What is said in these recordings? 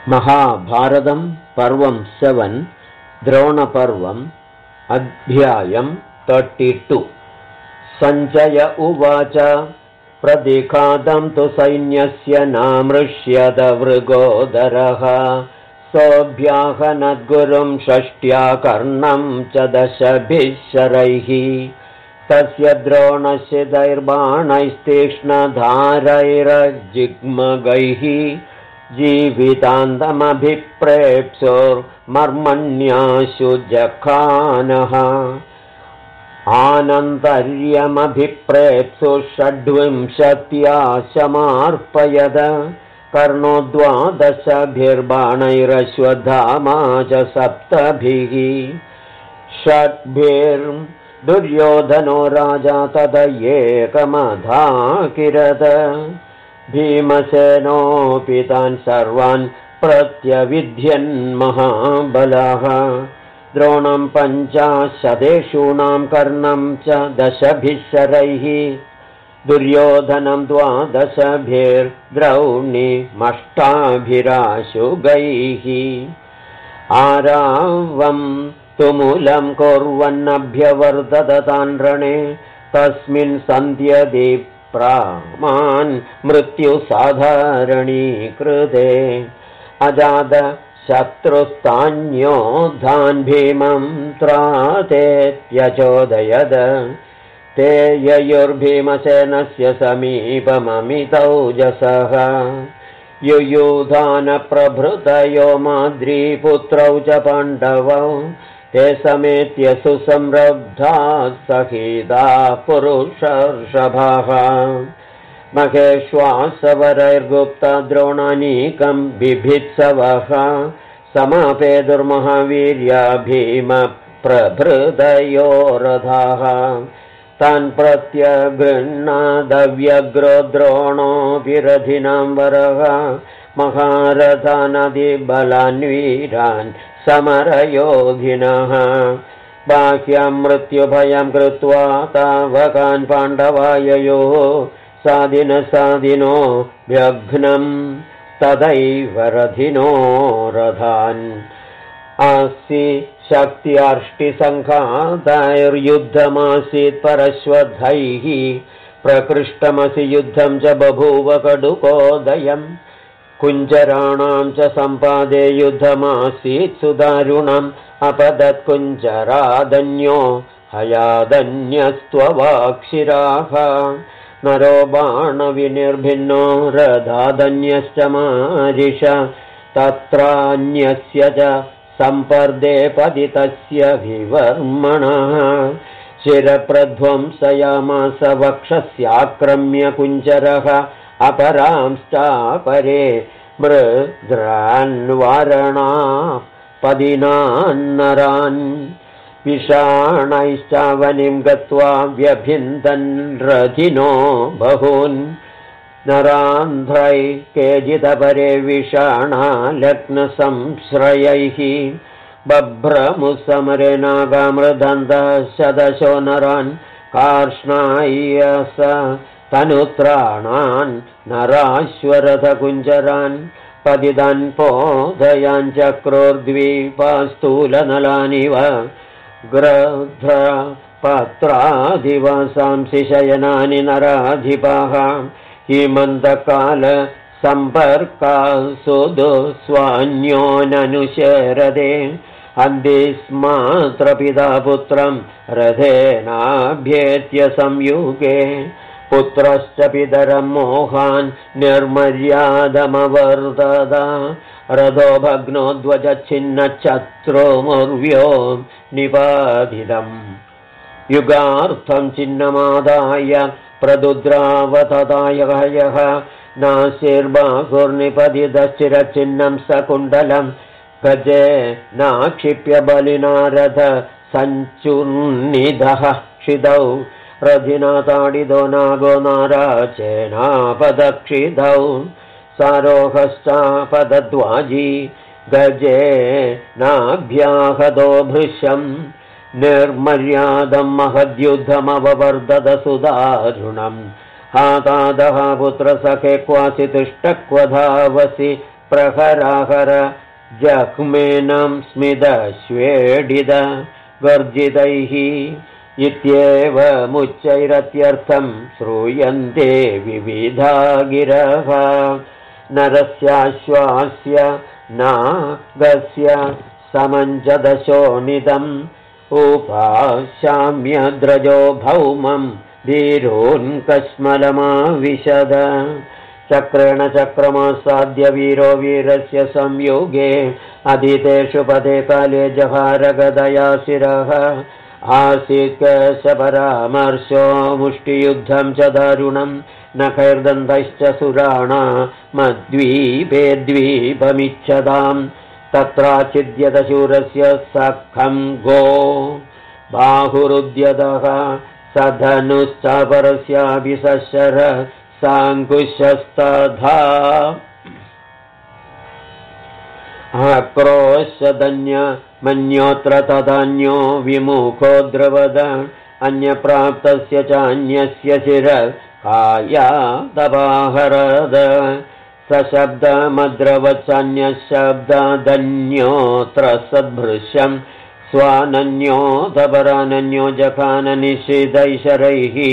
महाभारतं पर्वं 7 द्रोणपर्वम् अध्यायं 32 सञ्जय उवाच प्रतिघातं तु सैन्यस्य नामृष्यत वृगोदरः सोऽभ्याहनद्गुरुं षष्ट्या कर्णं च 10 शरैः तस्य द्रोणस्य दैर्बाणैस्तीक्ष्णधारैरजिग्मगैः जीवितान्तमभिप्रेप्सोर्मर्मण्याशु जखानः आनन्तर्यमभिप्रेप्सु 26 शमार्पयद कर्णो 12 च 7 षड्भिर्दुर्योधनो राजा तद एकमधाकिरद भीमसेनोऽपि तान् सर्वान् प्रत्यविध्यन्महाबलः द्रोणं 50 कर्णं च 10 शरैः दुर्योधनं 12 द्रौणीमष्टाभिराशुगैः आरावं तुमुलं कुर्वन्नभ्यवर्तत तान् रणे तस्मिन् सन्ध्यदि प्रामान् मृत्युसाधारणीकृते अजाद शत्रुस्तान्योद्धान् भीमं त्रातेत्यचोदयद ते ययुर्भीमसेनस्य समीपममितौजसः युयुधानप्रभृतयो माद्रीपुत्रौ च पाण्डवौ ते समेत्य सुसंरब्धा सहिता पुरुषर्षभाः महेश्वासवरैर्गुप्ता द्रोणानीकं बिभित्सवः समापेदुर्महावीर्या भीमप्रभृतयो रथाः तान् प्रत्यगृह्णादव्यग्रो द्रोणोऽपि रथिनां वरः महारथानदिबलान् वीरान् समरयोधिनः बाह्यं मृत्युभयं कृत्वा तावकान् पाण्डवाययोः सादिनो व्यघ्नं तदैव रथिनो रथान् अस्ति शक्त्यार्ष्टिसङ्घातैर्युद्धमासीत् परश्वधैः प्रकृष्टमसि युद्धं च बभूव कटुकोदयम् कुञ्जराणां च सम्पादे युद्धमासीत् सुदारुणम् अपदत्कुञ्जरादन्यो हयादन्यस्त्ववाक्षिराः नरो बाणविनिर्भिन्नो रथादन्यश्च मारिष तत्रान्यस्य च सम्पर्दे पतितस्य विवर्मणः शिरप्रध्वंसयामास वक्षस्याक्रम्य कुञ्जरः अपरांश्चापरे मृद्रान्वारणापदिनान्नरान् विषाणैश्चावनिं गत्वा व्यभिन्दन् रथिनो बहून् नरान्ध्रै केचिदपरे विषाणा लग्नसंश्रयैः बभ्रमुसमरे नागामृदन्तः 100 नरान् कार्ष्णाय्यस तनुत्राणान् नराश्वरथकुञ्जरान् पतितान् पोधयान् चक्रोर्द्वीपास्तूलनलानिव ग्रध्रपत्रादिवासांसि शयनानि नराधिपाः हिमन्तकाल सम्पर्कासु दुःस्वान्योननुशरदे अन्धिस्मात्र पिता पुत्रं रथेनाभ्येत्य संयुगे पुत्रश्च पितरं मोहान् निर्मर्यादमवर्तत रथो भग्नो ध्वजच्छिन्नच्छत्रोमुर्व्यो निपातितम् युगार्थं चिन्नमादाय प्रदुद्रावतदायः नासिर्बाहुर्निपतितश्चिरचिह्नं सकुण्डलं गजे नाक्षिप्य बलिना रथ सञ्चुर्निधः क्षितौ रथिना ताडितो नागो नाराचेनापदक्षितौ सारोहश्चापदद्वाजी गजे नाभ्याहतो भृशम् निर्मर्यादं महद्युद्धमववर्धत सुदारुणम् हातादः पुत्रसखे क्वासि तुष्टक्व धावसि प्रहराहर जह्मेनं स्मितश्वेडिद गर्जितैः इत्येवमुच्चैरत्यर्थं श्रूयन्ते विविधा गिरः नरस्याश्वास्य नागस्य समञ्जदशोनिदम् उपाशाम्यद्रजो भौमं धीरोन्कश्मलमाविशद चक्रेण चक्रमासाद्य वीरो वीरस्य संयोगे अदितेषु पदे काले जहारगदया शिरः आसीत्कशपरामर्शो मुष्टियुद्धं च दारुणं नखैर्दन्तैश्च सुराणा मद्वीपे द्वीपमिच्छतां तत्राचिद्यतशूरस्य सखं गो बाहुरुद्यतः सधनुश्चापरस्यापि सशर साङ्कुशस्तथा आक्रोशदन्य मन्योऽत्र तदन्यो विमुखो द्रवद अन्यप्राप्तस्य चान्यस्य शिरः कायादपाहरद सशब्दमद्रवचान्यशब्दादन्योऽत्र सद्भृशं स्वानन्योऽतपरानन्यो जखाननिषिदैशरैः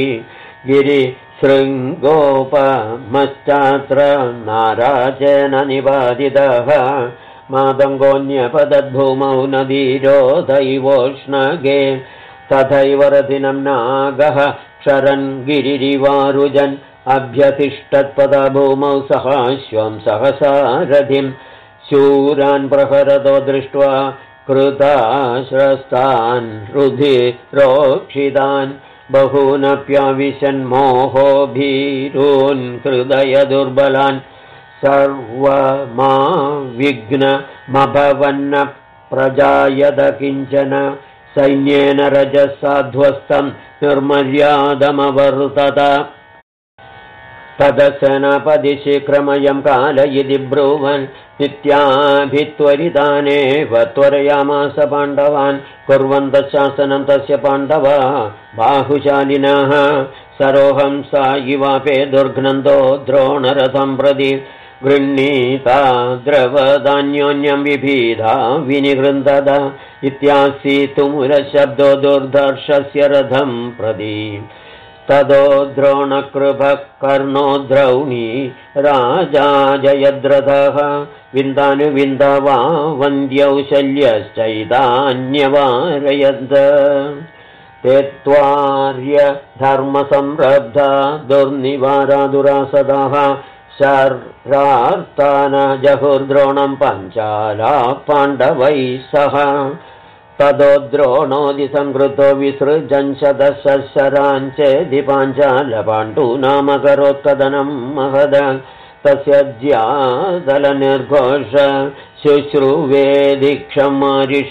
गिरिशृङ्गोपमश्चात्र नाराजेन निपातितः मातङ्गोऽन्यपतद्भूमौ नदीरोधैवोष्णगे तथैव रथिनं नागः क्षरन् गिरिरिवारुजन् अभ्यतिष्ठत्पदभूमौ सहाश्वं सहसारथिं शूरान् प्रहरतो दृष्ट्वा कृताश्रस्तान् रुधिरोक्षितान् बहूनप्याविशन्मोहो भीरून् हृदयदुर्बलान् सर्वमा विघ्नमभवन्न प्रजायत किञ्चन सैन्येन रजसाध्वस्तं निर्मर्यादमवर्तत तदसेनापति शीघ्रमयं कालयिति ब्रुवन् नित्याभित्वरितानेव त्वरयामास पाण्डवान् कुर्वन्तः शासनं तस्य पाण्डवा बाहुशालिनः सरोहं सा इवापे दुर्घ्नन्दो द्रोणरथं प्रति गृह्णीता द्रवदान्योन्यं विभीधा विनिगृन्दद इत्यासीतुमुरशब्दो दुर्धर्षस्य रथं प्रति तदो द्रोणकृपः कर्णो द्रौणी राजा जयद्रथः विन्दानुविन्दा वन्द्यौ शल्यश्चैतान्यवारयन्त ते त्वार्य धर्मसंरब्धा दुर्निवारा दुरासदाः शरार्तान जहुर्द्रोणं पञ्चाला पाण्डवैः सह तदो द्रोणोदिसंकृतो विसृजन् शतशरान् चेदि पाञ्चालपाण्डूनामकरोत्कदनं महद तस्य ज्यादलनिर्घोष शुश्रुवे दीक्षमारिष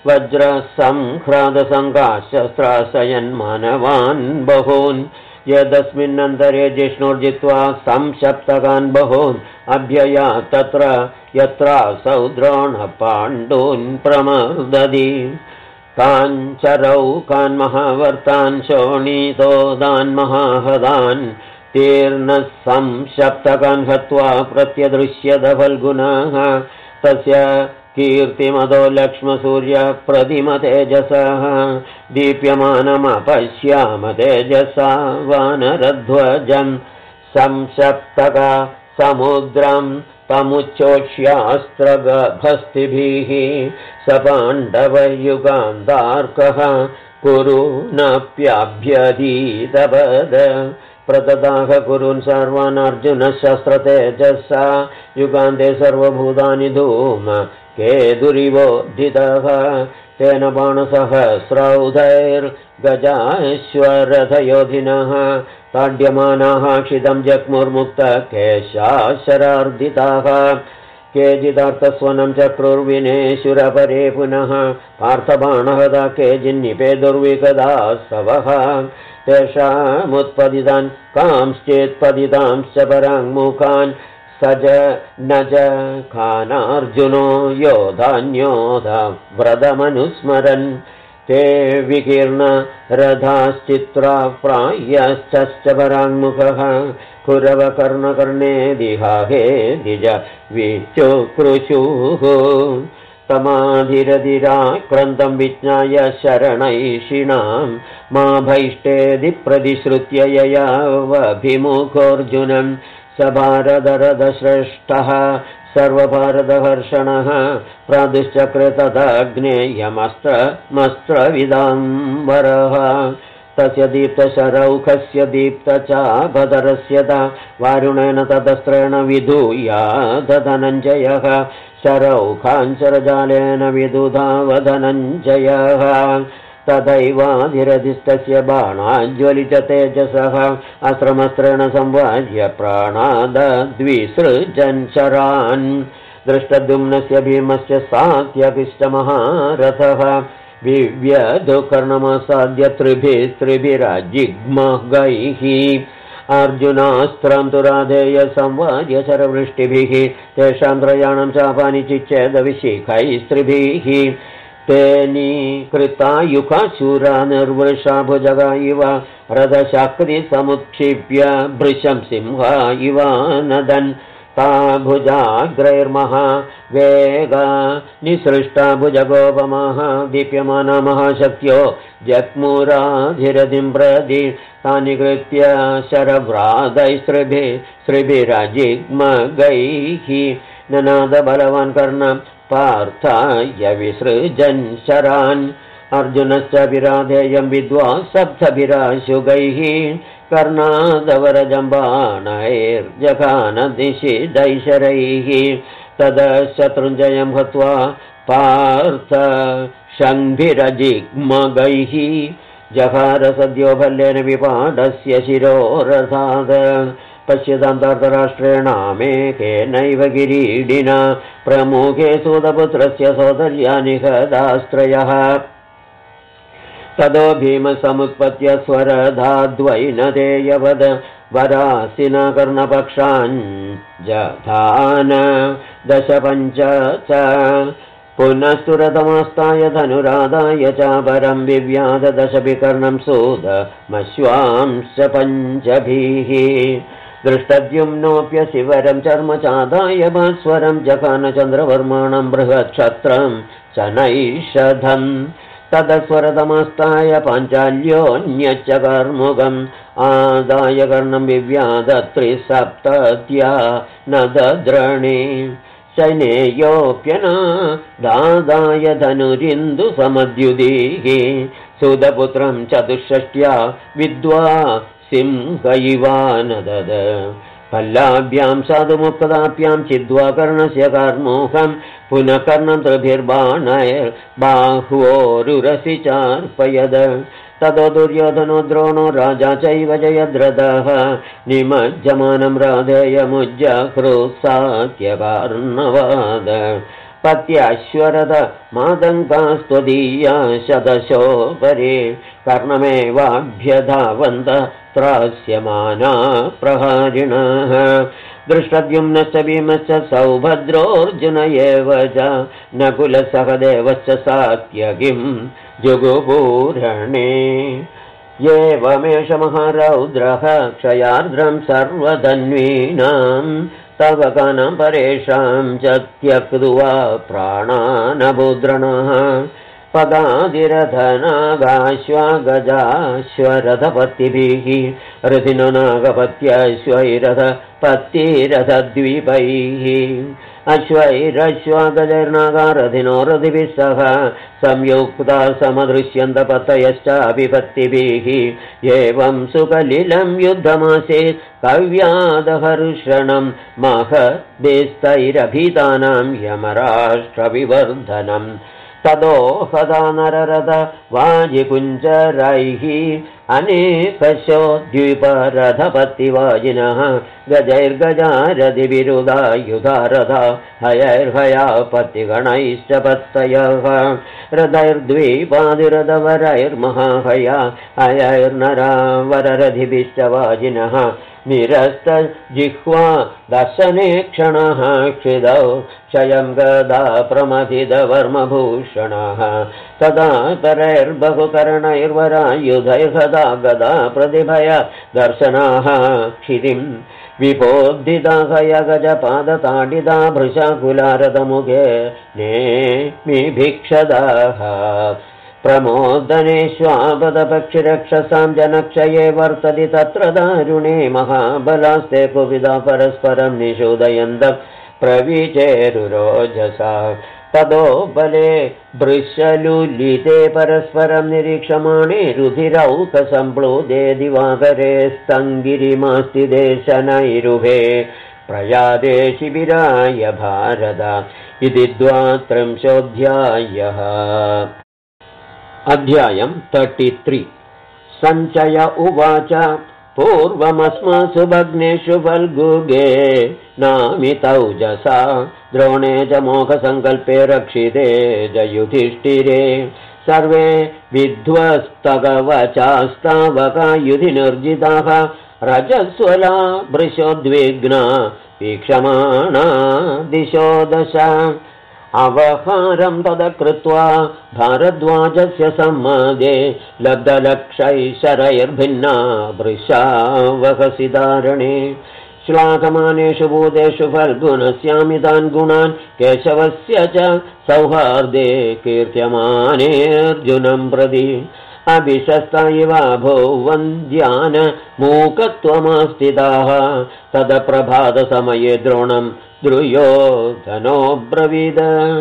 वज्रसंह्रादसङ्घाशस्त्राशयन्मानवान् बहून् यदस्मिन्नन्तरे जिष्णुर्जित्वा संसप्तकान् बहून् अभ्यया तत्र यत्रासौ द्रोणपाण्डून् प्रमर्दति काञ्चरौ कान्महावर्तान् शोणीतोदान् महाहदान् तीर्णः संसप्तकान् हत्वा प्रत्यदृश्यत फल्गुनः तस्य कीर्तिमदो लक्ष्मसूर्य प्रतिमतेजसः दीप्यमानमपश्याम तेजसा वानरध्वजं संसप्तक समुद्रं तमुच्चोष्यास्त्रगभस्तिभिः स पाण्डवयुगान्तार्कः कुरु नप्यभ्यधीतपद प्रतदाह कुरुन् सर्वान् अर्जुनशस्त्रतेजसा युगान्ते सर्वभूतानि धूम केतुरिवोद्धितः तेन बाणसहस्रौधैर्गजाश्वरथयोधिनः ताड्यमानाः क्षितं जग्मुर्मुक्तकेशाशरार्दिताः केचिदर्थस्वनं चक्रुर्विनेशुरपरे पुनः पार्थबाणहदा केचिन्निपे दुर्विकदा सवः तेषामुत्पतितान् कांश्चेत्पतितांश्च पराङ्मुखान् सज नज खानार्जुनो योधान्योध व्रतमनुस्मरन् ते विकीर्णरथाश्चित्रा प्रायश्च पराङ्मुखः कुरवकर्णकर्णे दिहाहे द्विज विचुकृशुः तमाधिरधिराक्रन्तं विज्ञाय शरणैषिणां मा भैष्टेदि प्रतिश्रुत्य ययावभिमुखोऽर्जुनं स भारतरथश्रेष्ठः सर्वभारतहर्षणः प्रादुश्चक्रे तथाग्नेयमस्त्रविदाम्बरः तस्य दीप्तशरौखस्य दीप्तचापधरस्य वारुणेन तदस्त्रेण विधूयाधनञ्जयः शरौखाञ्चरजालेन विदुधावधनञ्जयः तथैवाधिरधिष्ठस्य बाणाज्वलित तेजसः अस्त्रमस्त्रेण संवार्य प्राणादद्विसृजन् शरान् दृष्टद्युम्नस्य भीमस्य सात्यकिश्च महारथः विव्यधुकर्णमसाद्य त्रिभिराजिग्मगैः अर्जुनास्त्रं तु राधेय संवार्य शरवृष्टिभिः तेषां त्रयाणां चापानि चिच्छेदविशिखैस्त्रिभिः तेनीकृता युकाशूरा निर्वृषा भुजगा इव रथशाक्तिसमुत्क्षिप्य भृशं सिंहा इव नदन् ता भुजाग्रैर्महा वेगा निसृष्टा भुजगोपमः दीप्यमाना महाशक्त्यो जग्मुराधिरधिं प्रदि तानि कृत्य शरव्रातैस्त्रिभिराजिग्मगैः ननादबलवान् कर्णं पार्थाय विसृजन् शरान् अर्जुनश्च विराधेयं विद्वा सप्तभिराशुगैः कर्णादवरजम्बाणैर्जघानदिशिदैशरैः तदशत्रुञ्जयं हत्वा पार्थ शङ्भिरजिग्मगैः जहार सद्यो भल्लेन विपाडस्य शिरोरथात् पश्यतां धृतराष्ट्रेणामेकेनैव किरीटिना प्रमुखे सूतपुत्रस्य सौदर्या निहतास्त्रयः तदो भीमसमुत्पत्य स्वरधाद्वैनतेयवद वरासिना कर्णपक्षाञ्जधान दशपञ्च च पुनस्तुरतमास्ताय धनुरादाय चापरं विव्याध दशभिकर्णं सूदमश्वांश्च पञ्चभिः दृष्टद्युम्नोऽप्य शिवरं चर्मचादाय भास्वरं जघानचन्द्रवर्माणं बृहत्क्षत्रं च नैषधम् तदस्वरतमस्ताय पाञ्चाल्योऽन्यच्च कर्मुकम् आदाय कर्णं विव्याध त्रिसप्तत्या न दद्रणे शैनेयोऽप्यनादाय धनुरिन्दुसमद्युदिः सुदपुत्रं चतुष्षष्ट्या विद्वा सिंहैवानदद पल्लाभ्यां साधुमुक्ताभ्यां चिद्वा कर्णस्य कार्मुकं पुनः कर्णं त्रिभिर्बाणैर्बाह्वोरुरसि चार्पयद ततो दुर्योधनो द्रोणो राजा चैव जयद्रथः निमज्जमानं राधेयमुज्जकृत्सात्यकार्णवाद पत्याश्वरथ मातङ्गास्त्वदीया शतशोपरि कर्णमेवाभ्यधावन्त त्रास्यमाना प्रहारिणः दृष्टद्युम्नश्च भीमश्च सौभद्रोऽर्जुन एव च नकुलसहदेवश्च सात्यकिं जुगुपूरणे एवमेष महारौद्रः क्षयार्द्रं सर्वधन्वीनां तव कानं परेषां च त्यक्त्वा प्राणानभूद्रणः पदादिरथनागाश्वगजाश्वरथपत्तिभिः रथिनो नागपत्यश्वैरथपत्तिरथद्वीपैः अश्वैरश्वगजैर्नागारथिनो रथिभिः सह संयुक्ता समदृश्यन्तपतयश्चाभिपत्तिभिः एवं सुकलिलं युद्धमासीत् कव्यादहर्षणं महद्भिस्तैरभितानां यमराष्ट्रविवर्धनम् तदो हदा नररथ वाजिकुञ्जरैः अनेकशो द्वीपरथपत्तिवाजिनः गजैर्गजारथिविरुधायुधारथा हयैर्हयापत्तिगणैश्च पत्तयः रथैर्द्वीपादिरथवरैर्महाहया हयैर्नरावररथिभिश्च वाजिनः निरस्तजिह्वा दर्शने क्षणः क्षिदौ क्षयं गदा प्रमथितवर्मभूषणः तदा परैर्बहुकरणैर्वरायुधैर्हदा गदा प्रतिभय दर्शनाः क्षितिं विबोधिताः यगजपादताडिता भृशाकुलारतमुखे नेमिभिक्षदाः प्रमोदनेष्वापदपक्षिरक्षसां जनक्षये वर्तति तत्र दारुणे महाबलास्ते कुविदा परस्परं निषूदयन्तः प्रविचेरुरोजसा तदो बले भृशलुलिते परस्परं निरीक्षमाणे रुधिरौकसम्प्लुदे दिवाकरे स्तङ्गिरिमास्तिदे शनैरुहे प्रयाते शिबिराय भारत इति 32 अध्यायम् 33 सञ्चय उवाच पूर्वमस्मासु भग्नेषु फल्गुगे नामितौजसा द्रोणे च मोघसङ्कल्पे रक्षिते च युधिष्ठिरे सर्वे विध्वस्तकवचास्तावका युधिनिर्जिताः रजस्वला भृशोद्विग्ना वीक्षमाणा दिशो दश अवहारं तदकृत्वा भारद्वाजस्य सम्मदे लब्धलक्षैशरैर्भिन्ना वृषा वहसि दारणे श्लाघमानेषु भूतेषु फल्गुनस्यामितान् गुणान् केशवस्य च सौहार्दे कीर्त्यमानेऽर्जुनं प्रति अभिशस्ता इव भुवन्द्यान मूकत्वमास्थिताः तदप्रभातसमये द्रोणं दुर्योधनोऽब्रवीद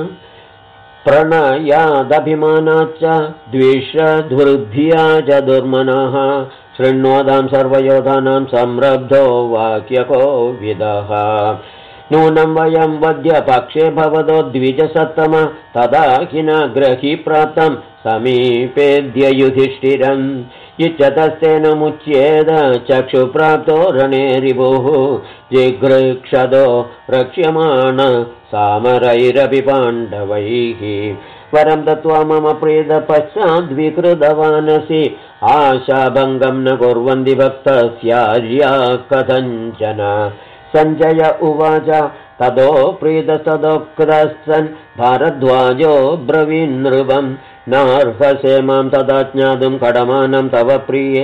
प्रणयादभिमानाच्च द्विषद्वृद्ध्या च दुर्मनः शृण्वतां सर्वयोधानां संरब्धो वाक्यकोविदः नूनं वयं वद्यपक्षे भवतो द्विजसत्तम तदा किन ग्रही प्राप्तं समीपेद्य युधिष्ठिरम् इच्छतस्तेन मुच्येद चक्षुप्राप्तो रणे रिपुः जिघृक्षदो रक्ष्यमाण सामरैरपि पाण्डवैः वरं दत्त्वा मम प्रेतपश्चाद्विकृतवानसि आशाभङ्गं न कुर्वन्ति भक्तस्यार्या कथञ्चन सञ्जय उवाच ततो प्रीतस्तदोक्तस्सन् भारद्वाजो ब्रवीन्नृपम् नार्हसे मां तदा ज्ञातुं कडमानं तव प्रिये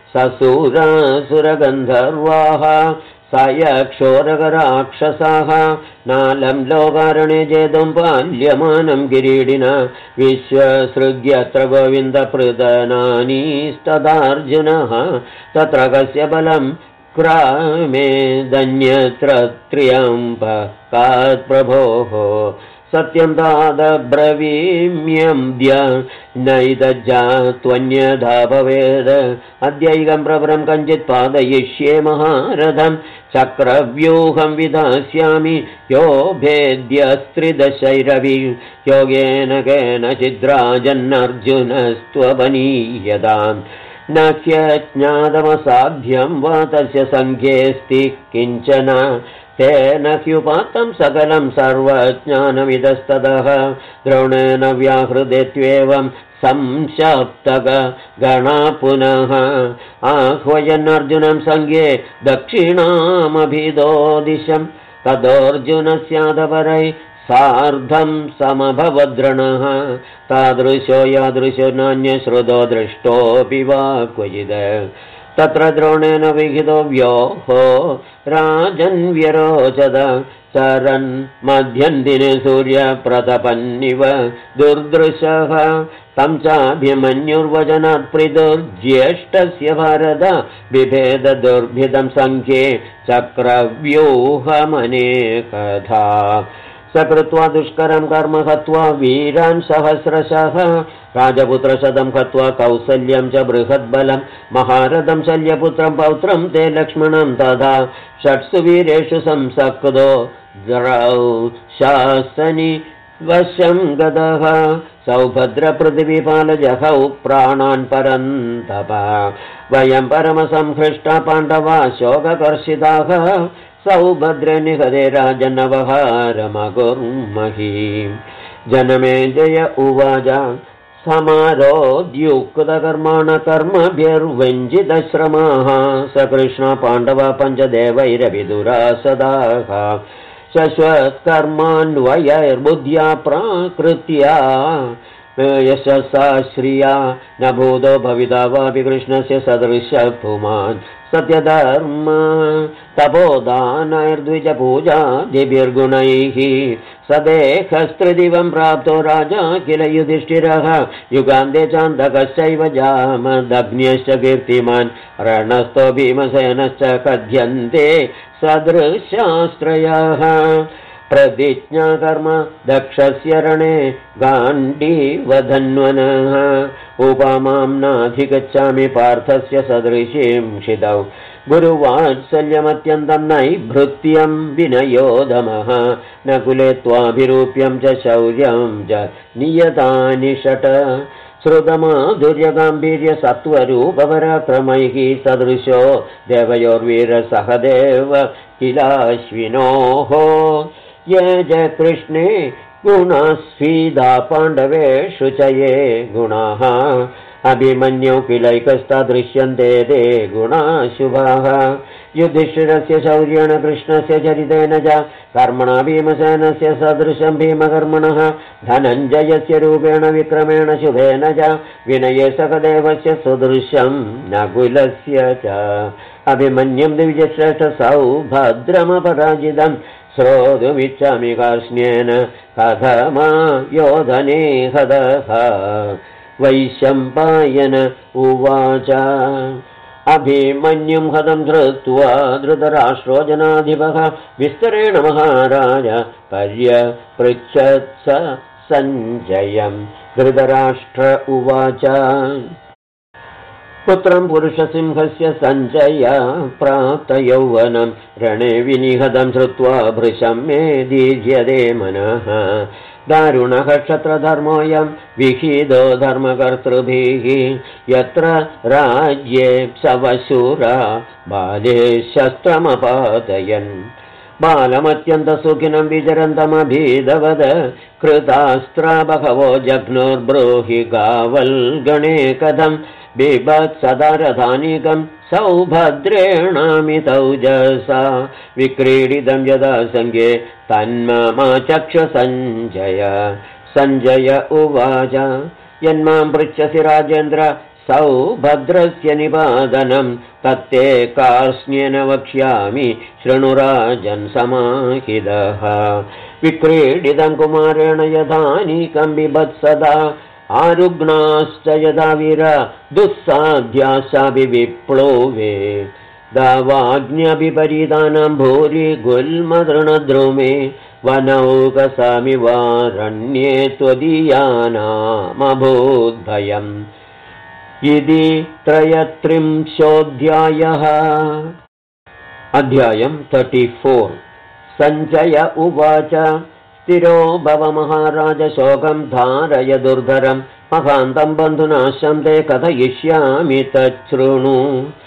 ससुरासुरगन्धर्वाः सायक्षोरगराक्षसाः नालं लोकारणे जेतुं पाल्यमानं किरीटिना विश्वसृग्यत्र गोविन्दप्रदनानीस्तदार्जुनः तत्र कस्य बलं क्रामेदन्यत्र त्र्यम्बकात् प्रभोः सत्यं तादब्रवीम्यम्द्य नैतज्जा त्वन्यथा भवेद अद्यैकं प्रवरं कञ्चित् पादयिष्ये महारथं चक्रव्यूहं विधास्यामि यो भेद्यस्त्रिदशैरवि योगेन केनचिद्राजन्नर्जुनस्त्वबनीयताम् न ह्यज्ञातमसाध्यं वा तस्य सङ्ख्येऽस्ति किञ्चन तेन ह्युपात्तं सकलं सर्वज्ञानमिदस्ततः द्रोणेन व्याहृदेत्येवं संशप्तक गणा पुनः आह्वयन्नर्जुनं सङ्गे दक्षिणामभिदो दिशं तदोऽर्जुनस्यादपरै सार्धं समभवद्रणः तादृशो यादृशो नान्यश्रुतो दृष्टोऽपि वा क्वचिद तत्र द्रोणेन विहितो व्योहो राजन्व्यरोचद चरन् मध्यन्दिने सूर्यप्रतपन्निव दुर्दृशः तं चाभिमन्युर्वचनात् प्रीतुर्ज्येष्ठस्य भारत बिभेद दुर्भिदं सङ्ख्ये चक्रव्यूहमनेकधा सकृत्वा दुष्करं कर्म हत्वा वीरान् सहस्रशः राजपुत्रशतं हत्वा कौसल्यं च बृहद्बलं महारथं शल्यपुत्रं पौत्रं ते लक्ष्मणं तथा षट्सु वीरेषु संसक्तो शासनि वशं गतः सौभद्रपृथिवीपालजहौ प्राणान् परन्तप वयं परमसंहृष्टा पाण्डवा शोककर्षिताः सौभद्रे निहते राजन्नवहारमकुर्महि जनमेजय उवाच समारोद्युक्तकर्माण कर्मभिर्वञ्चितश्रमाः सकृष्ण पाण्डवा पञ्चदेवैरविदुरासदाः शश्वत्कर्मान्वयैर्बुद्ध्या प्राकृत्या यशसा श्रिया न भूतो भविता वापि कृष्णस्य सदृशः पुमान् सत्यधर्म तपोदानैर्द्विजपूजादिभिर्गुणैः सदेहस्त्रिदिवं प्राप्तो राजा किल युधिष्ठिरः युगान्ते चान्दकश्चैव जामदग्न्यश्च कीर्तिमान् रणस्थो भीमसेनश्च कथ्यन्ते सदृशास्त्रयाः प्रतिज्ञाकर्म दक्षस्य रणे गाण्डीवधन्वनः उपमां नाधिगच्छामि पार्थस्य सदृशीं क्षितौ गुरुवात्सल्यमत्यन्तं नैभृत्यं विनयोदमः न कुले त्वाभिरूप्यं च शौर्यं च नियतानि षट् श्रुतमाधुर्यगाम्भीर्यसत्त्वरूपपराक्रमैः सदृशो देवयोर्वीरसहदेव किलाश्विनोः ये च कृष्णे गुणास्फीदा पाण्डवेषु च ये गुणाः अभिमन्यौ किलैकस्तादृश्यन्ते ते गुणाशुभाः युधिष्ठिरस्य शौर्येण कृष्णस्य चरितेन च कर्मणा भीमसेनस्य सदृशं भीमकर्मणः धनञ्जयस्य रूपेण विक्रमेण शुभेन च विनये सहदेवस्य सदृशं नकुलस्य च अभिमन्युं द्विजश्रेष्ठसौभद्रमपराजितं श्रोतुमिच्छामि कार्ष्ण्येन कथमा योधने हदः वैशम्पायन उवाच अभिमन्युं हतं धृत्वा धृतराष्ट्रो जनाधिपः विस्तरेण महाराज पर्यपृच्छत्स सञ्जयं धृतराष्ट्र उवाच पुत्रं पुरुषसिंहस्य सञ्जय प्राप्तयौवनं रणे विनिहतं श्रुत्वा भृशं मे दीर्यते मनः दारुणः क्षत्रधर्मोऽयं विहितो धर्मकर्तृभिः यत्र राज्ये सवशूरा बाले शस्त्रमपातयन् बालमत्यन्तसुखिनं विचरन्तमभीदवद कृतास्त्रा बहवो जघ्नुर्ब्रूहि गावल्गणे कथं बिभत्सदरथानिकं सौभद्रेणामितौजसा विक्रीडितं यदा सङ्गे तन्ममाचक्षसञ्जय सञ्जय उवाच यन्मां पृच्छसि राजेन्द्र सौभद्रस्य निपादनं तत्ते कार्ष्ण्येन वक्ष्यामि शृणुराजन् समाहितः विक्रीडितं कुमारेण यथानीकं बिभत्सदा आरुग्णाश्च यदा वीरा दुस्साध्याशापि विप्लोवे दावाग्न्यभिपरीतानां भूरि गुल्मतृणद्रुमे वनौकसामिवारण्ये त्वदीयानामभूद्भयम् इति 33 अध्यायं 34 सञ्जय उवाच स्थिरो भव महाराज शोकं धारय दुर्धरं महान्तं बन्धुनाशं ते कथयिष्यामि तच्छृणु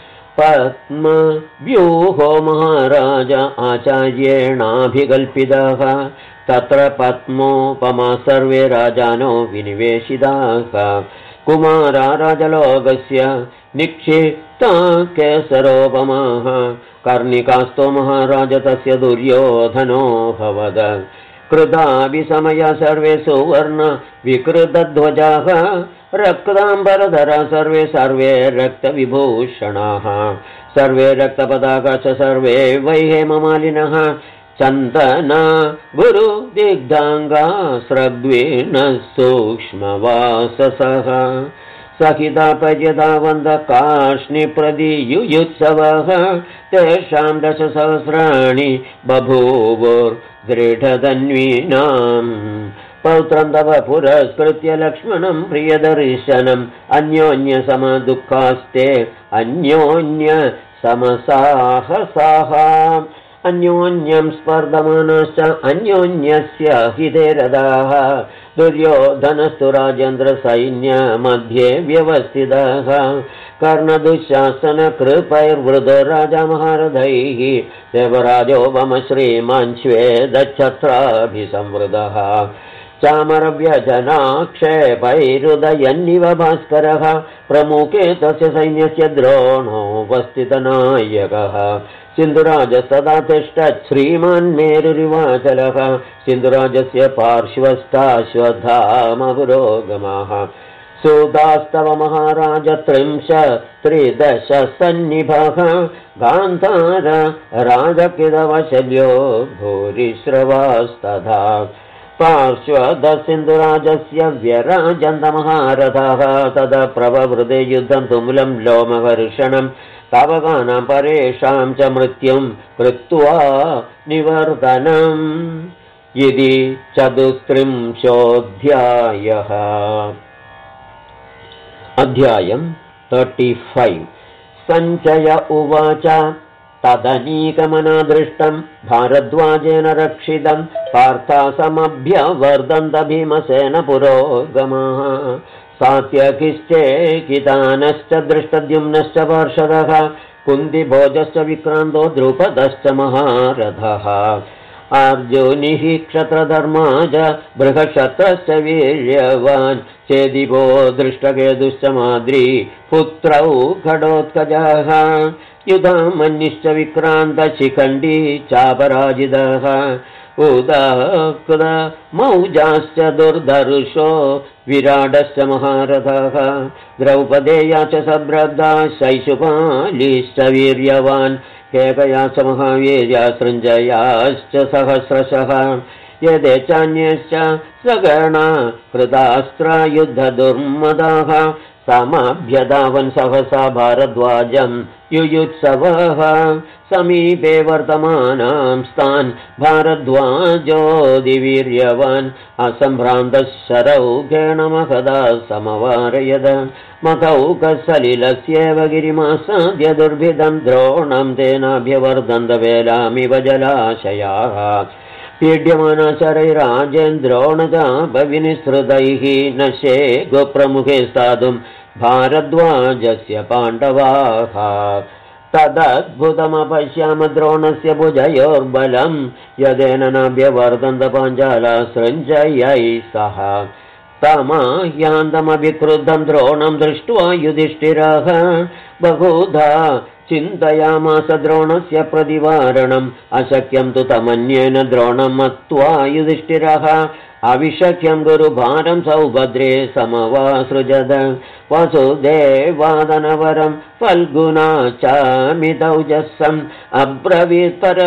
पद्मव्यूहो महाराज आचार्येणाभिकल्पितः तत्र पद्मोपमा सर्वे राजानो विनिवेशिताः कुमारा राजलोकस्य निक्षिप्ता केसरोपमाः कर्णिकास्तो महाराज तस्य दुर्योधनो भवद कृताभिसमया सर्वे सुवर्ण विकृतध्वजाः रक्ताम्बरधरा सर्वे रक्तविभूषणाः सर्वे रक्तपताका च सर्वे वैहेममालिनः चन्दना गुरुदिग्धाङ्गा स्रग्वीणः सूक्ष्मवाससः सहिता पर्यदावन्तः कार्ष्णिप्रदियुयुत्सवः तेषां 10,000 बभूवुर्दृढधन्वीनाम् पौत्रं तव पुरस्कृत्य लक्ष्मणं प्रियदर्शनम् अन्योन्यसमदुःखास्ते अन्योन्यसमसाहसाः अन्योन्यं स्पर्धमानश्च अन्योन्यस्य हिते रथाः दुर्योधनस्तु राजेन्द्रसैन्यमध्ये व्यवस्थितः कर्णदुःशासनकृपैर्वृतो राजा महारथैः देवराजोपम श्रीमान् श्वेतच्छत्राभिसंवृतः चामरव्यजनाक्षेपैरुदयन्निव भास्करः प्रमुखे तस्य सैन्यस्य द्रोणोपस्थितनायकः सिन्धुराजस्तदा तिष्ठत् श्रीमान् मेरुरिवाचलः सिन्धुराजस्य पार्श्वस्थाश्वत्थामपुरोगमः सुदास्तव महाराज 33 सन्निभः गान्धार राजकिदवशल्यो भूरिश्रवास्तथा पार्श्वदसिन्धुराजस्य व्यराजन्तमहारथः तदा प्रववृदे युद्धं तुमुलं लोमवर्षणं तावकानां परेषां च मृत्युं कृत्वा निवर्तनम् इति 34. अध्यायं 35. सञ्चय उवाच तदनीकमनादृष्टं भारद्वाजेन रक्षितं पार्थासमभ्यवर्धन्त भीमसेन पुरोगमः सात्यकिश्चेकितानश्च दृष्टद्युम्नश्च पार्षदः कुन्तिभोजश्च विक्रान्तो द्रुपदश्च महारथः अर्जुनिः क्षत्रधर्माज बृहक्षत्रश्च वीर्यवान् चेदिपो दृष्टकेतुश्च माद्री पुत्रौ खडोत्कजः युधामन्युश्च विक्रान्तशिखण्डी चापराजितः उदाकृत मौजाश्च दुर्धर्षो विराडश्च महारथः द्रौपदेया च सभ्रद्धा शैशुपालीश्च वीर्यवान् केकया च महावीर्या सृञ्जयाश्च सहस्रशः यदे चान्यश्च सगणा कृतास्त्रायुद्धदुर्मदाः समाभ्यधावन् सहसा भारद्वाजं युयुत्सवः समीपे वर्तमानां स्तान् भारद्वाजोदिवीर्यवान् असम्भ्रान्तः शरौघेण महदा समवारयद मखौकसलिलस्येव गिरिमासाद्य दुर्भिदं द्रोणं तेनाभ्यवर्धन्त वेलामिव जलाशयाः पीड्यमानशरैराजेन्द्रोणचापविनिसृतैः नशे गोप्रमुखे स्थातुं भारद्वाजस्य पाण्डवाः तदद्भुतमपश्याम द्रोणस्य भुजयोर्बलं यदेन नाभ्यवर्धन्त पाञ्चाला सृञ्जयैः सह तमाह्यान्तमभिक्रुद्धं द्रोणं दृष्ट्वा युधिष्ठिरः बहुधा चिन्तयामास द्रोणस्य प्रतिवारणम् अशक्यं तु तमन्येन द्रोणं मत्वा युधिष्ठिरः अविशक्यं गुरुभारं सौभद्रे समवासृजद वसुदेवादनवरं फल्गुना चामितौजसम् अब्रवीत्तर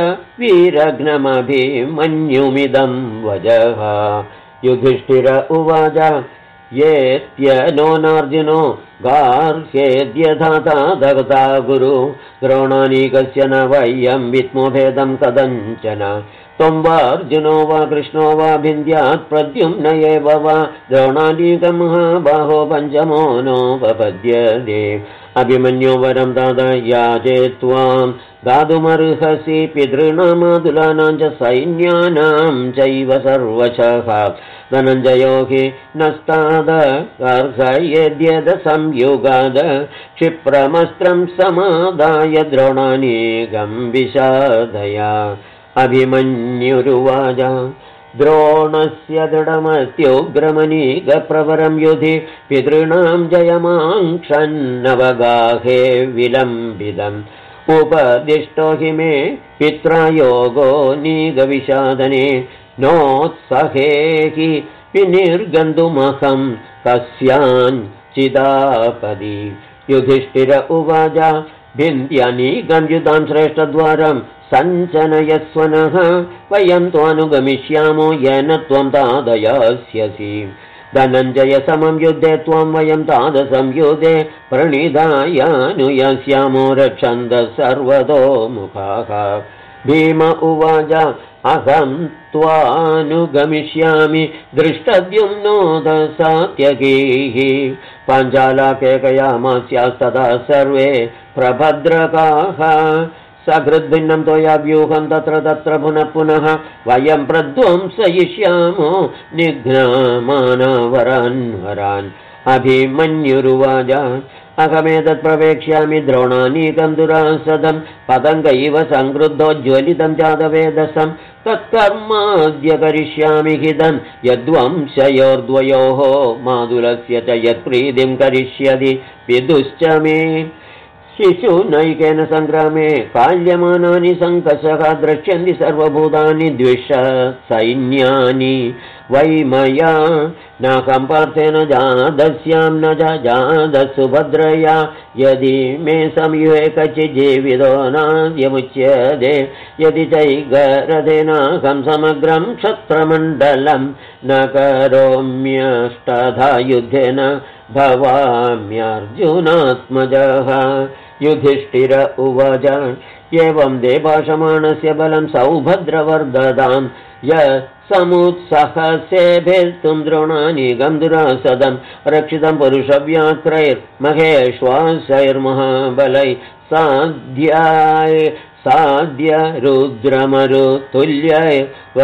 वीरघ्नमभिमन्युमिदं वजः युधिष्ठिर उवाच येत्यनो नार्जुनो गार्ह्येद्यथा दगता गुरु द्रोणानीकस्य न वयं विद्मोभेदं कदञ्चन त्वं वा अर्जुनो वा कृष्णो वा भिन्द्यात् प्रद्युम्न एव वा द्रोणानीकमहाबाहो पञ्चमो नोपपद्यते अभिमन्यो वरं दादा याचे त्वां दातुमर्हसि पितॄणामातुलानां च सैन्यानां चैव सर्वशः धनञ्जयो हि नस्तादर्हयेद्यद संयुगाद क्षिप्रमस्त्रं समादाय द्रोणानीकं विषादया अभिमन्युरुवाच द्रोणस्य दृढमत्युग्रमनीकप्रवरं युधि पितॄणां जयमाङ्क्षन्नवगाहे विलम्बितम् उपदिष्टो हि मे पित्रा योगो नीगविषादने नोत्सहे हि विनिर्गन्तुमहं कस्याञ्चिदापदि युधिष्ठिर उवाच भिन्द्यानीकं युधां श्रेष्ठद्वारं सञ्चनयस्वनः वयं त्वानुगमिष्यामो येन त्वं तादयास्यसि धनञ्जय समं युद्धे त्वं वयं तादसंयुधे प्रणिधायानुयास्यामो रक्षन्तः सर्वतोमुखाः भीम उवाच अहं त्वानुगमिष्यामि दृष्टद्युम्नोद सात्यकीः पाञ्चालाकेकयामास्यास्तदा सर्वे प्रभद्रकाः सकृद्भिन्नं त्वया व्यूहं तत्र तत्र पुनः पुनः वयं प्रध्वंसयिष्यामो निघ्नामाना वरान् अभिमन्युरुवाच अहमेतत् प्रवेक्ष्यामि द्रोणानीकं दुरासदं पतङ्गैव संक्रुद्धो ज्वलितं जातवेदसं तत्कर्माद्य करिष्यामि हितं यद्वंशयोर्द्वयोः मातुलस्य च यत्प्रीतिं करिष्यति विदुश्च मे शिशुनैकेन सङ्ग्रामे काल्यमानानि सङ्कषः द्रक्ष्यन्ति सर्वभूतानि द्विषसैन्यानि वै मया नाहं पार्थेन जातस्यां न जातः सुभद्रया यदि मे संयुहे कचिज्जीवितो नाद्यमुच्यते यदि चैकरथेनाहं समग्रं क्षत्रमण्डलं न करोम्यष्टधा युद्धेन भवाम्यर्जुनात्मजः युधिष्ठिर उवाच एवं देभाषमाणस्य बलं सौभद्रवर्धतां य समुत्सहसे भेस्तुं द्रोणानीकं दुरासदं रक्षितं पुरुषव्याघ्रैर्महेश्वासैर्महाबलैः साध्य रुद्रमरुतुल्यै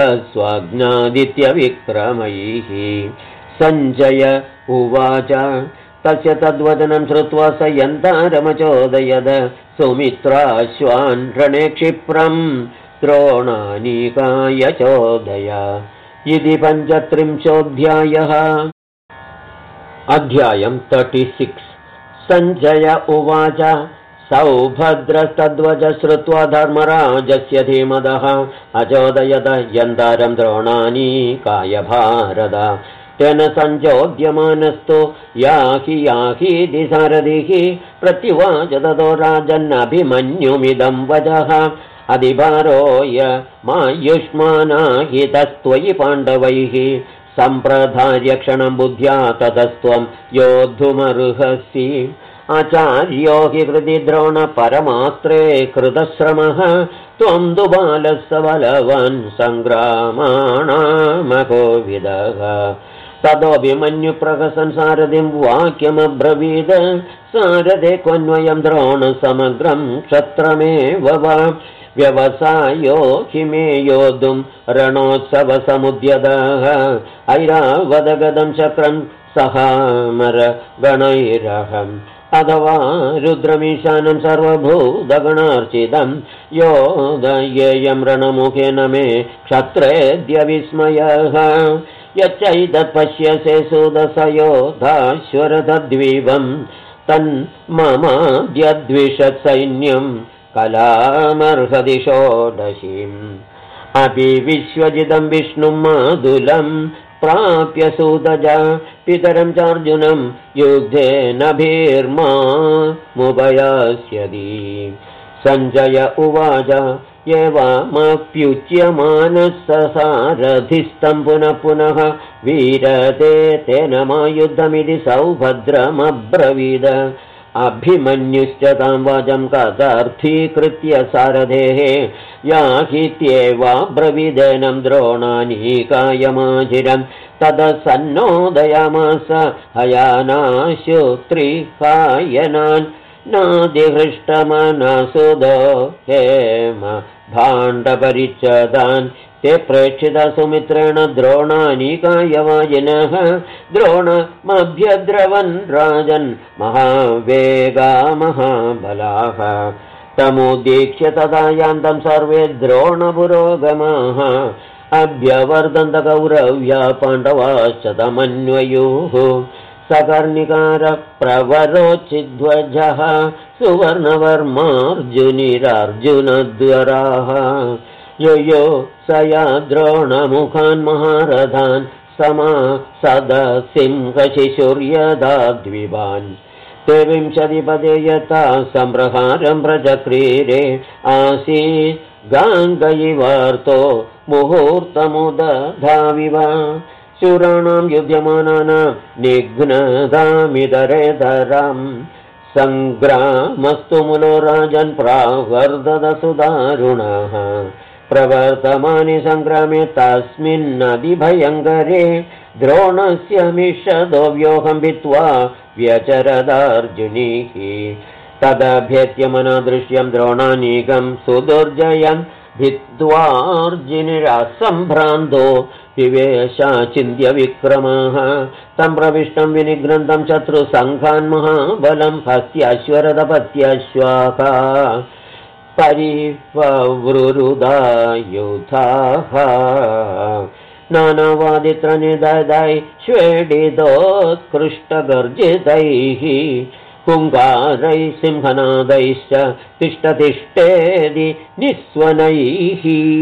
वस्वाग्नादित्यविक्रमैः सञ्जय उवाच तस्य तद्वचनं श्रुत्वा स यन्तारमचोदयद सुमित्राश्वान् रणे क्षिप्रं द्रोणानीकाय चोदय इति 35 अध्यायं 36 सञ्जय उवाच सौभद्रस्तद्वच श्रुत्वा धर्मराजस्य धीमदः अचोदयत यन्तारं द्रोणानीकाय भारत तेन सञ्चोद्यमानस्तु याहि सारथिः प्रत्युवाच ततो राजन्नभिमन्युमिदं वचः अधिभारोय मायुष्मानाहितस्त्वयि पाण्डवैः सम्प्रधार्यक्षणं बुद्ध्या ततस्त्वं योद्धुमर्हसि आचार्यो हि कृति द्रोण परमास्त्रे कृतश्रमः त्वं तु बालः सबलवान् सङ्ग्रामाणामकोविदः ततोऽभिमन्युप्रहसन् सारथिं वाक्यमब्रवीद सारथे क्वन्वयं द्रोणसमग्रं क्षत्रमेव वा व्यवसायो हि मे योद्धुं रणोत्सवसमुद्यतः ऐरावदगदं चक्रं सहामरगणैरहम् अथवा रुद्रमीशानं सर्वभूतगणार्चितं योदयेयं रणमुखेन मे क्षत्रेद्य विस्मयः यच्चैतत् पश्यसे सुदसयोधाश्वरतद्वीवं तन्ममाद्यद्विषत्सैन्यं कलामर्हति षोडशीम् अपि विश्वजितं विष्णुं मादुलं प्राप्य सुतजा पितरं चार्जुनं युद्धेन भीर्मामुपयास्यति सञ्जय उवाच एवमप्युच्यमानः सारथिस्तं पुनः पुनः वीरते तेन मा युद्धमिति सौभद्रमब्रवीद अभिमन्युश्च तां वाचं कथार्थीकृत्य सारथेः याहित्येवाब्रवीदेनं द्रोणानीकायमाचिरं ततः सन्नोदयामास हयानाशुत्रिकायनान् नादिहृष्टमनसुदो हेम भाण्डपरिच्छदान् ते प्रेक्षिता सुमित्रेण द्रोणानीकायवाजिनः द्रोणमभ्यद्रवन् राजन् महावेगा महाबलाः तमुदीक्ष्य तदा यान्तं सर्वे द्रोणपुरोगमाः अभ्यवर्धन्त कौरव्या पाण्डवाश्च तमन्वयुः सकर्णिकारः प्रवरोचिध्वजः सुवर्णवर्मार्जुनिरार्जुनद्वराः यो सया द्रोणमुखान् महारथान् समा सदसिंहशिशुर्यदा द्विवान् ते 20 पदे यथा सम्प्रहारं प्रचक्रीरे आसीत् गाङ्गयिवार्तो मुहूर्तमुदधाविव शूराणां युध्यमानानां निघ्नतामितरेतरां सङ्ग्रामस्तु मुलो राजन् प्रावर्धदसुदारुणः प्रवर्तमाने सङ्ग्रामे तस्मिन्नदिभयङ्करे द्रोणस्य मिषदो व्योहं भित्त्वा व्यचरदार्जुनीः तदभ्यत्यमनादृश्यं द्रोणानीकं सुदुर्जयं भित्त्वार्जुनिरासम्भ्रान्तो विवेशाचिन्त्यविक्रमः तं प्रविष्टं विनिग्रन्थं शत्रुसङ्घान् महाबलं हस्त्याश्वरदपत्याश्वाका परिववृरुदायुधाः नानावादित्रनिददै श्वेडितोत्कृष्टगर्जितैः हुङ्कारैः सिंहनादैश्च तिष्ठतिष्ठेदि निस्वनैः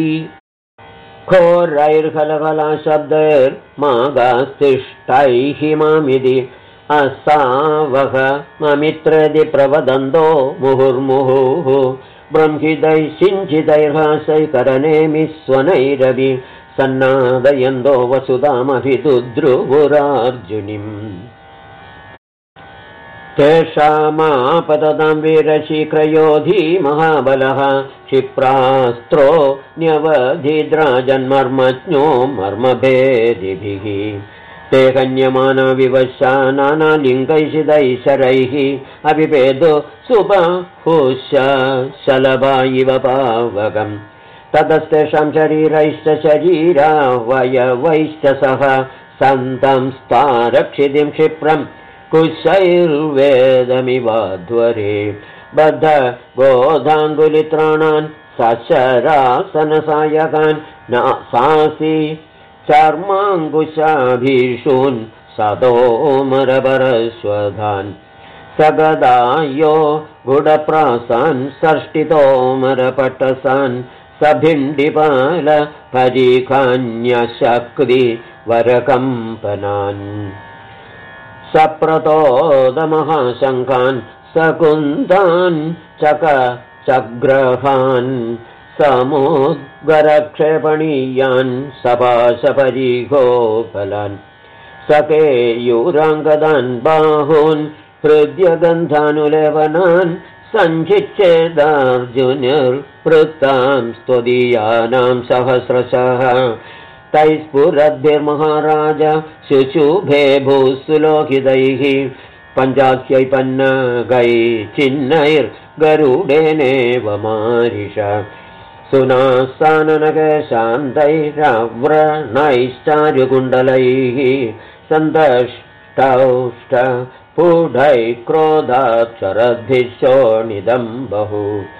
घोरैर्हलहलशब्दैर्मागास्तिष्ठैः मामिति असावह ममित्रेदि प्रवदन्तो मुहुर्मुहुः ब्रह्मिदैः सिञ्चितैर्हासैकरनेमिस्वनैरवि सन्नादयन्दो वसुधामभिदुद्रुवुरार्जुनिम् तेषामापततां वीरशीघ्रयोधी महाबलः क्षिप्रास्त्रो न्यवधिद्राजन्मर्मज्ञो मर्मभेदिभिः ते हन्यमाना विवशा नानालिङ्गैषिदैशरैः अभिभेदो सुबाहुश्च शलभा इव पावकम् ततस्तेषां शरीरैश्च शरीरावयवैश्च सह सन्तं स्तारक्षितिं क्षिप्रम् कुशैर्वेदमिवाध्वरे बद्ध गोधाङ्गुलित्राणान् सशरासनसायकान् नासासि चर्माङ्कुशाभीषून् सदोमरपरश्वधान् सगदायो गुडप्रासान् षष्टितोमरपटसान् सभिण्डिपाल परीखान्यशक्ति वरकम्पनान् सप्रतोदमहाशङ्खान् सकुन्दान् चग्रहान् समुद्गरक्षेपणीयान् सपाशपरीघोफलान् सकेयूराङ्गदान् बाहून् हृद्यगन्धानुलेपनान् सञ्चिच्छेदार्जुनिर्वृत्तां स्तुदीयानां सहस्रशः तैः स्फुरद्भिर्महाराज शुशुभे भूसुलोकितैः पञ्चाख्यैपन्नगैः चिह्नैर्गरुडेनेव मारिष सुनासाननकेशान्तैरव्रणैश्चारुकुण्डलैः सन्तष्टौष्टपूढैः क्रोधात् शरद्भिः शोणितं बहु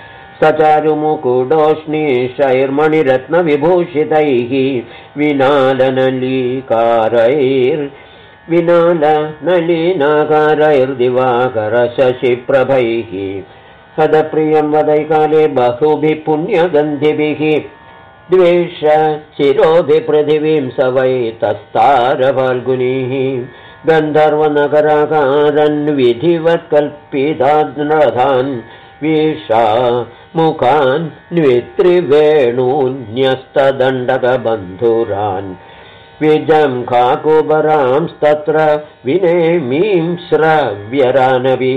सचारुमुकुडोष्णीशैर्मणिरत्नविभूषितैः विनालनलीकारैर्दिवाकरशशिप्रभैः हदप्रियं वदैकाले बहुभिः पुण्यगन्धिभिः द्वेष शिरोभिपृथिवीं स वै तस्तारफाल्गुनीः गन्धर्वनगराकारन् विधिवत्कल्पितान् विषा मुखान् न्वित्रिवेणून्यस्तदण्डकबन्धुरान् विजङ्घाकुबरांस्तत्र विनेमीं श्रव्यरानपि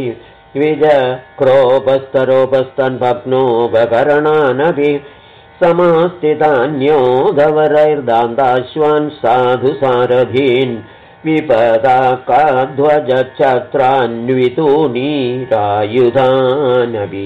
विजक्रोपस्तरोपस्तन् भग्नोपकरणानपि समास्थितान्योधवरैर्दान्ताश्वान् साधुसारथीन् विपदाकाध्वजच्छत्रान्वितूनीरायुधानपि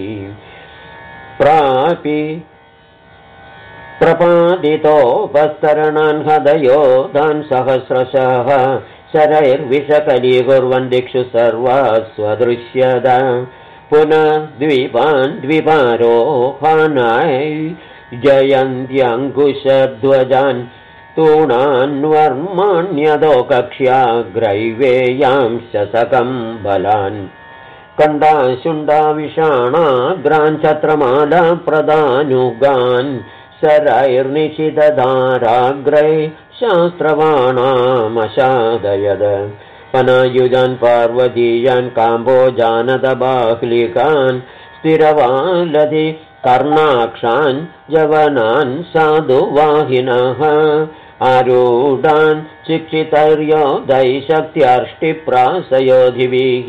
प्रपादितोपस्तरणान् हदयोधान् सहस्रशः शरैर्विषकलीकुर्वन् दिक्षु सर्वास्वदृश्यत पुनः द्वीपान् द्विपारोहानाय जयन्त्यङ्कुशध्वजान् तूणान्वर्माण्यदो कक्ष्याग्रैवेयांश्च सकम्बलान् कण्डाशुण्डाविषाणाग्रान् छत्रमाला प्रदानुगान् शरैर्निशितधाराग्रै शास्त्रवाणामशादयद पनायुजान् पार्वतीयान् काम्बोजानदबाह्लिकान् स्थिरवालधि कर्णाक्षान् जवनान् साधुवाहिनः आरूढान् शिक्षितैर्योधैशक्त्यार्ष्टिप्रासयोधिभिः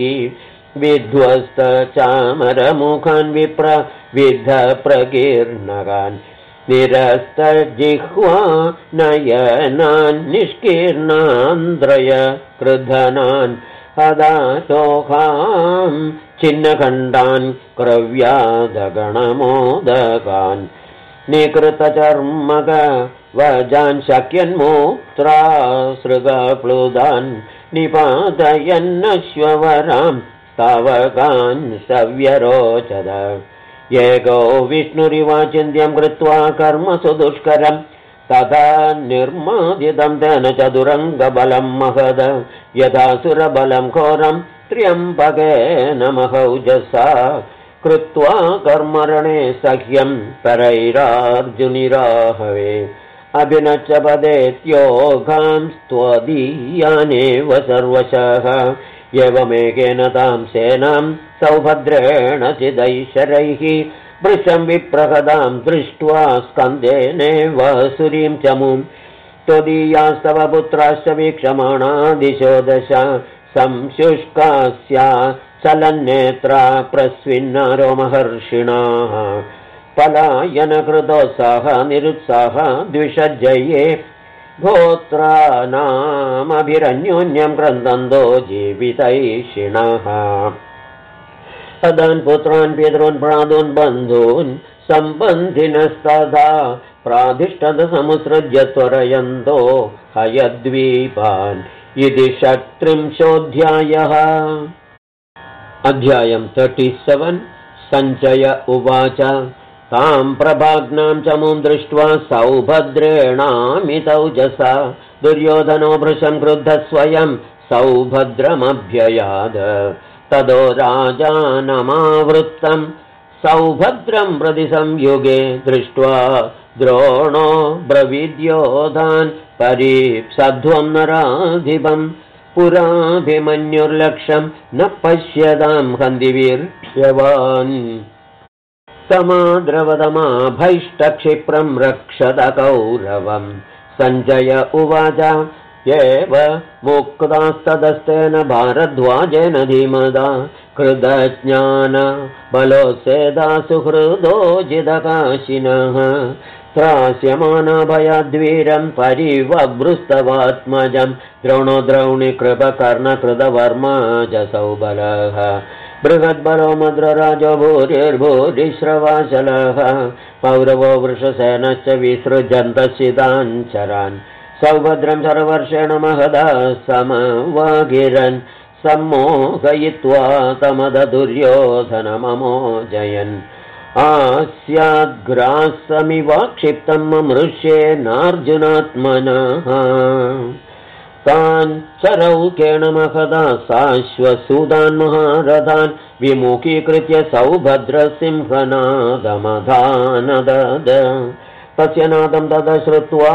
विध्वस्तचामरमुखान् विप्रविद्धप्रकीर्णकान् निरस्तजिह्वा नयनान् निष्कीर्णान्द्रय कृधनान् हदाशोकां छिन्नखण्डान् क्रव्यादगणमोदकान् निकृतचर्मक वजान् शक्यन्मूत्रा सृगप्लुदान् निपातयन्नश्ववरां स्तवकान् सव्यरोचद एको विष्णुरिवाचिन्त्यं कृत्वा कर्मसु दुष्करम् तथा निर्मादितं तेन चतुरङ्गबलं महद यथासुरबलं घोरं त्र्यम्बकेन महौजसा कृत्वा कर्मरणे सह्यं परैरार्जुनिराहवे अभिनच्च पदेत्योगां त्वदीयानेव सर्वशः एवमेकेन तां सेनां सौभद्रेण चिदैशरैः वृषं विप्रहदां दृष्ट्वा स्कन्देनेव सुरीं चमुं त्वदीयास्तव पुत्राश्च वीक्षमाणा दिशो दश संशुष्कास्या चलन्नेत्रा प्रस्विन्नारो महर्षिणाः पलायनकृतोत्साह निरुत्साह द्विषज्जये गोत्रानामभिरन्योन्यं क्रन्दन्तो जीवितैषिणः तदान् पुत्रान् पितॄन् भ्रातॄन् बन्धून् सम्बन्धिनस्तथा प्राधिष्ठतसमुत्सृज्य त्वरयन्तो हयद्वीपान् इति 36 अध्यायम् 37 सञ्जय उवाच तां प्रभाग्नां चमूं दृष्ट्वा सौभद्रेणामितौजसा दुर्योधनो भृशं क्रुद्धः स्वयं सौभद्रमभ्ययाद तदो राजानमावृत्तं सौभद्रं प्रति संयुगे दृष्ट्वा द्रोणो ब्रवीद्योधान् परीप्सध्वं नराधिपं पुराभिमन्युर्लक्षं न पश्यतां हन्दिवीर्यवान् समाद्रवदमाभैष्टक्षिप्रं रक्षत कौरवं सञ्जय उवाच एव मुक्तास्तदस्तेन भारद्वाजेन धीमदा कृतज्ञान बलोसेदा सुहृदो जिदकाशिनः त्रास्यमानभयाद्वीरं परिवभृस्तवात्मजं द्रोणो द्रौणि कृपकर्णकृतवर्मा च सौबलः बृहद्बलो मद्रराजो भूरिर्भूरिश्रवाचलः पौरवो वृषसेनश्च विसृजन्तश्चिताञ्चरान् सौभद्रं सर्वर्षेण महदा समवागिरन् सम्मोहयित्वा तमदुर्योधनममोजयन् आस्याद्ग्रासमिवाक्षिप्तं ममृष्येनार्जुनात्मनः तान् चरौकेण महदा साश्वसूदान् महारथान् विमुखीकृत्य सौभद्रसिंहनादमधानदद तस्य नादं तदा श्रुत्वा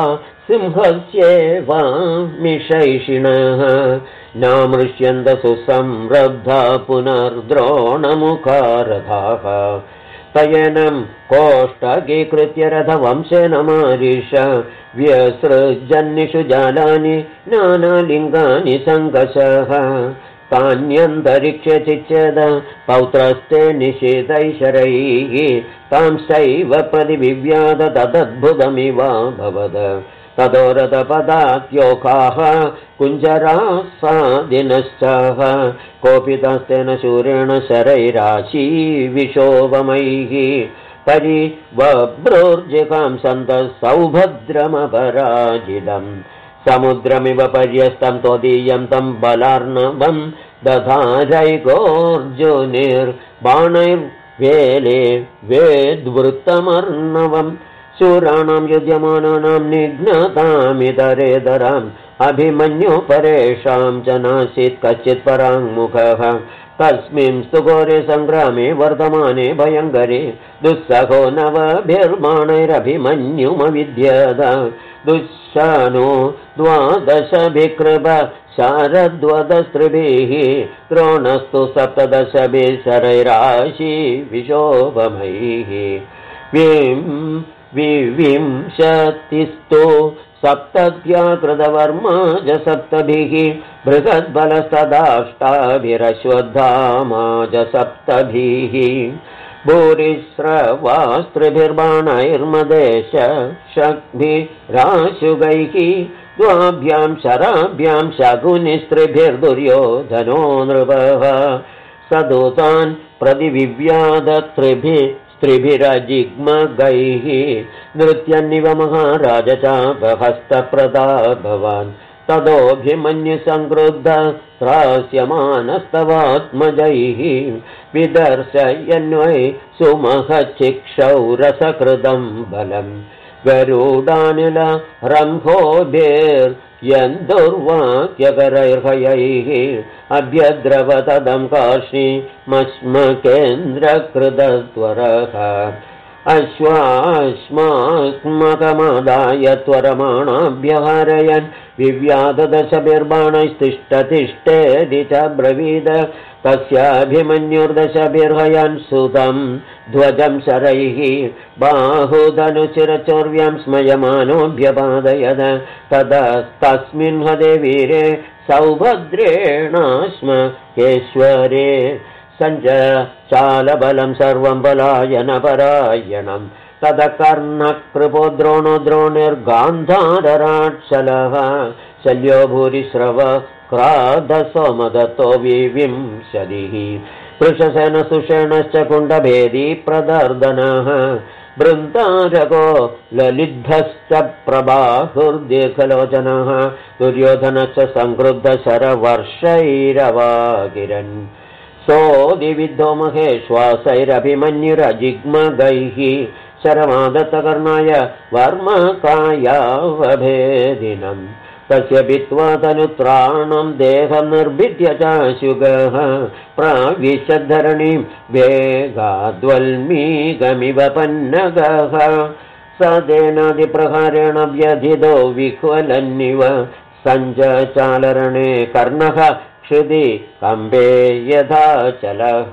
सिंहस्येवामिषैषिणः नामृष्यन्त सुसंरब्धा पुनर्द्रोणमुखारथाः तयनं कोष्ठकीकृत्य रथवंशेन मारिष व्यसृजन्निषु जालानि नानालिङ्गानि सङ्कषः तान्यन्तरिक्षे चिच्छेद पौत्रस्ते निषेधैशरैः तांश्चैव प्रतिविव्याध तदद्भुतमिवाभवद ततो रथपदात्योकाः कुञ्जरासादिनश्चाः कोपितस्तेन शूरेण शरैराशी विशोभमैः परिवभ्रोर्जिकां सन्तः सौभद्रमपराजितम् समुद्रमिव पर्यस्तं त्वदीयं तं बलार्णवं दधारैकोऽर्जुनिर्बाणैर्वेले वेद्वृत्तमर्णवम् शूराणां युध्यमानानां निघ्नतामितरेतराम् अभिमन्युपरेषां च नासीत् कश्चित् पराङ्मुखः तस्मिंस्तु घोरे सङ्ग्रामे वर्धमाने भयङ्करे दुःसहो नवभिर्बाणैरभिमन्युमविद्यत दुःशानो 12 शारद्वदस्त्रिभिः द्रोणस्तु 17 शरैराशी विशोभमैः विंशतिस्तु सप्तत्याकृतवर्मा च 7 बृहद्बलस्तदाष्टाभिरश्वत्थामा च 7 भूरिस्रवास्त्रिभिर्बाणैर्मदेश शक्भिराशुगैः 2 शराभ्यां शकुनिस्त्रिभिर्दुर्योधनो नृपः सदूतान् प्रतिविव्याध 3 स्त्रिभिरजिग्मगैः नृत्यन्निव महाराज चापहस्तप्रदा भवान् तदोऽभिमन्युसंक्रुद्ध त्रास्यमानस्तवात्मजैः विदर्शयन्वै सुमहचिक्षौरसकृतं बलम् गरुडानिल रम्भोभिर्यन्दुर्वाक्यकरैर्हयैः अभ्यद्रवतदं कार्ष्णीमश्मकेन्द्रकृतत्वरः अश्वाश्मात्मकमादाय त्वरमाणाभ्यहारयन् विव्याधदशभिर्बाणैस्तिष्ठतिष्ठेदि च ब्रवीद तस्याभिमन्युर्दशभिर्हयन् सुतं ध्वजं शरैः बाहुधनुचिरचौर्यं स्मयमानोऽभ्यपादयद तदस्तस्मिन् हदे वीरे सौभद्रेणाश्म केश्वरे सञ्चालबलं सर्वं पलायनपरायणं तद कर्णकृपो द्रोणो द्रोणिर्गान्धारराट्सलः शल्यो भूरिश्रव क्राधसोमदत्तो विविंशतिः वृषसेनसुषेणश्च कुण्डभेदी प्रदर्दनः बृन्दारको ललिद्धश्च प्रबाहुर्दीर्घलोचनः दुर्योधनश्च संक्रुद्धशरवर्षैरवागिरन् सोऽदिविद्धो महेश्वासैरभिमन्युरजिग्मगैः शरमादत्तकर्णाय वर्मकायावभेदिनम् तस्य भित्त्वा तनुत्राणं देहं निर्भिद्य चाशुगः प्राविशद्धरणीं वेगाद्वल्मीगमिव पन्नगः सदेनादिप्रहारेण व्यधितो विह्वलन्निव सञ्जचालरणे कर्णः क्षुधि कम्बे यथा चलः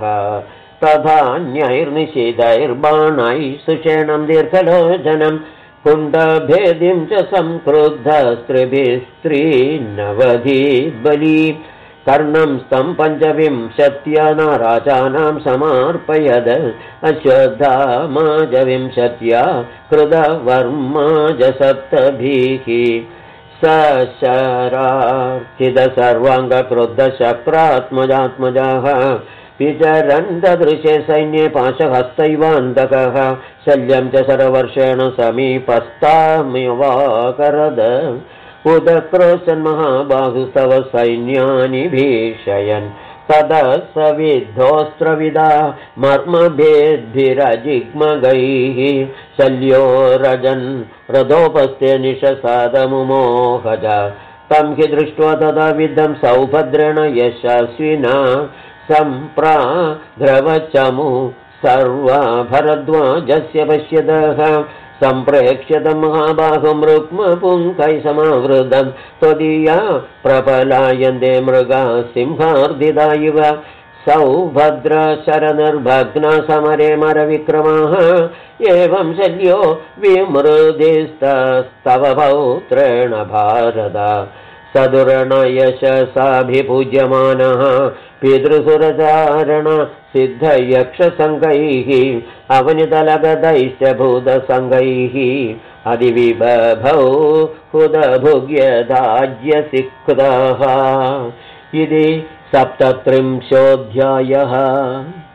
तथान्यैर्निषिधैर्बाणैः सुषेणं दीर्घलोचनं कुण्डभेदिं च संक्रुद्धस्त्रिभिस्त्रीनवधि बली कर्णं स्तं पञ्चविंशत्या नाराजानां समार्पयद अश्वत्थामाजविंशत्या कृतवर्माजसप्तभिः सशरार्चितसर्वाङ्गक्रुद्धशक्रात्मजात्मजाः विचरन् ददृशे सैन्ये पाशहस्तैवान्तकः शल्यं च शरवर्षेण समीपस्थामिवाकरद उदक्रोशन्महाबाहुस्तव सैन्यानि भीषयन् ततः स विद्धोऽस्त्रविदा मर्मभेद्भिरजिग्मगैः शल्यो रजन् रथोपस्थे निशसादमुमोहज तं हि दृष्ट्वा तदा विद्धं सौभद्रेण यशस्विना सम्प्राद्रवचमु सर्वभरद्वाजस्य पश्यतः सम्प्रेक्ष्यतं महाबाहुं रुक्मपुङ्खैः समावृतं त्वदीया प्रपलायन्ते मृगा सिंहार्दिता इव सौभद्रशरनिर्भग्ना समरे मरविक्रमाः एवं शल्यो विमृदिस्तस्तव पौत्रेण भारत सदुरणयशसाभिपूज्यमानः पितृसुरचारण सिद्धयक्षसङ्गैः अवनितलगदैश्च भूतसङ्गैः अधिविबभौ हुदभुग्यदाज्यसिक्तः इति 37 अध्यायः।